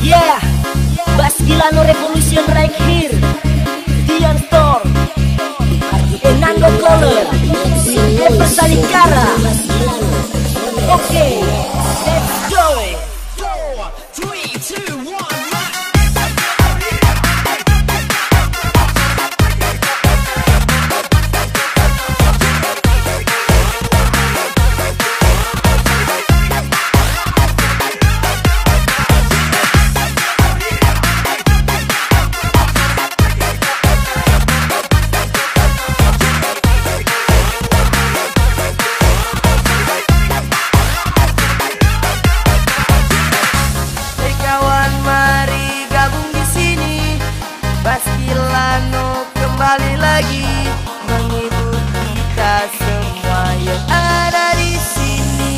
Yeah, Basquilano Revolution right here. Dian Store, Enando Color, Epa Salikara. Okay, let's go. 4, 3, 2, 1. Basquilano kembali lagi menghibur kita semua yang ada di sini.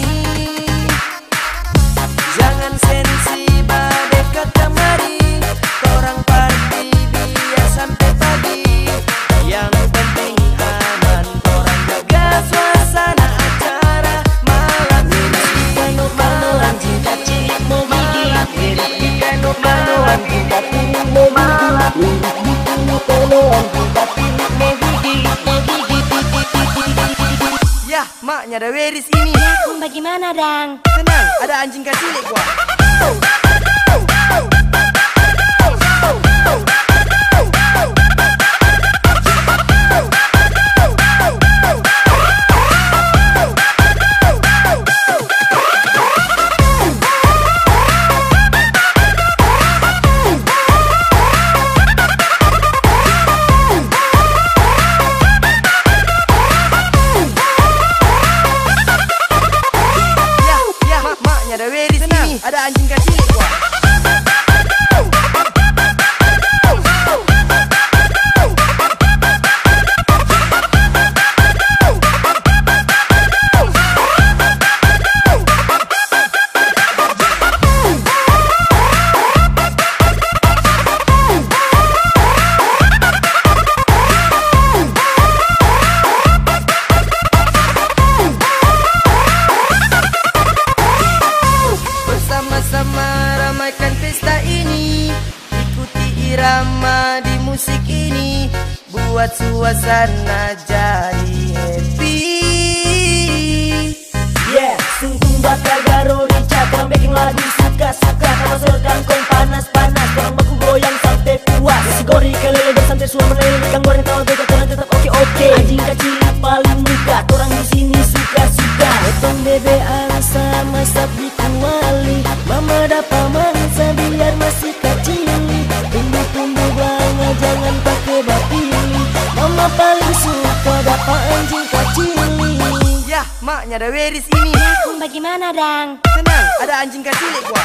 Jangan sensi dekat kemari, orang party biar sampai pagi. Yang penting aman, orang jaga suasana acara malam ini. Kanuk malam cinta cilik mau gigi, kanuk malam cinta cilik mau malam. Ya, maknya ada Weris ini. Bagaimana, Dang? Tenang, ada anjing kecil gua. Ada Weris ini, ada anjing kecil gua. Sama ramaikan pesta ini, ikuti irama di musik ini, buat suasana jadi happy. Yeah, sungguh bakal garo ricat, orang bikin lagu suka-suka, nama serkan kong panas-panas, orang baku goyang sampai puas. Si gori kelele bersantai suara meleleh, ikan goreng tawa beda tenang tetap oke. Anjing kecil paling muka, orang di sini suka-suka. Potong bebean sama sapi kuali, mama dapat mangsa biar masih kecil. Tumbuh-tumbuh bangga jangan pakai bapili, mama paling suka dapat anjing kecil. Ya, maknya ada Weris ini. Bagaimana, Dang? Tenang, ada anjing kecil gua.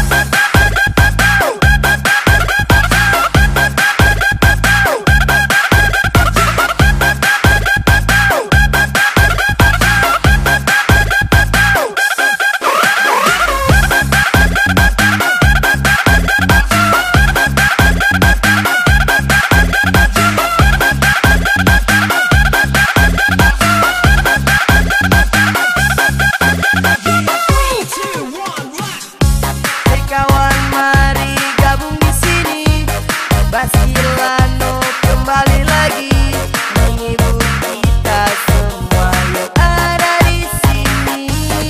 Basquilano kembali lagi menghibur kita semua yang ada di sini.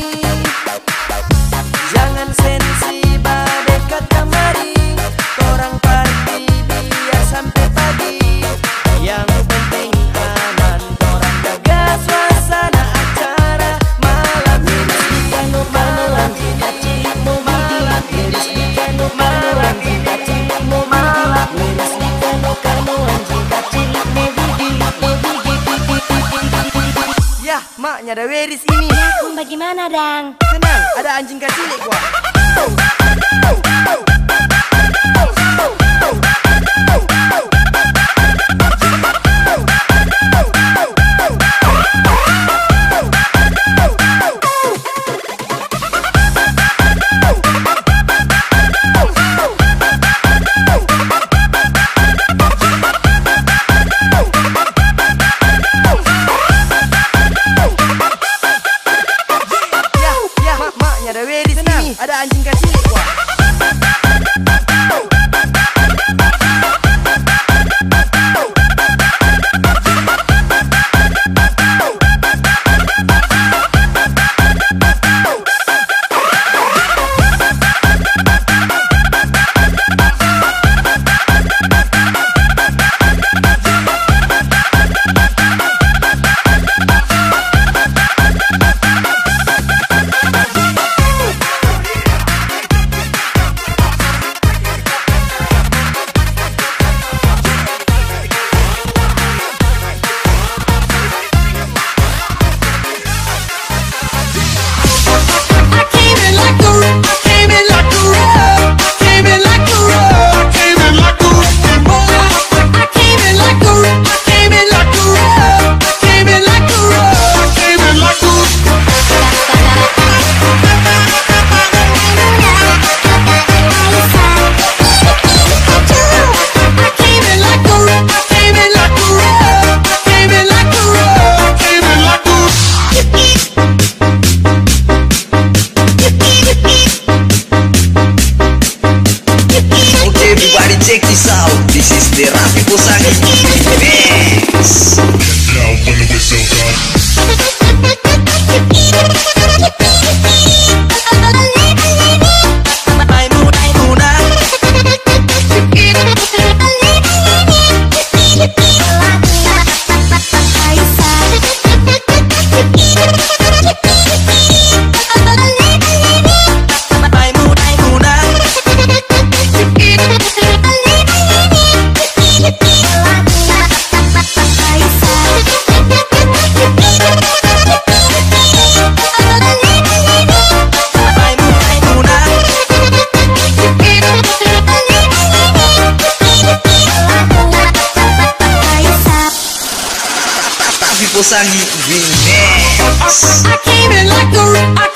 Jangan sensi dekat kemari, orang party biar sampai pagi. Yang penting aman, orang jaga suasana acara malam ini. Kanuk malam cinta cilik mau malam ini. Kanuk malam cinta cilik mau malam. Ya, maknya ada Weris ini. Bagaimana, Dang? Tenang, ada anjing kecil gua. ada Weris ini, ada anjing kecil gua. Kusangi Remix. I came in like a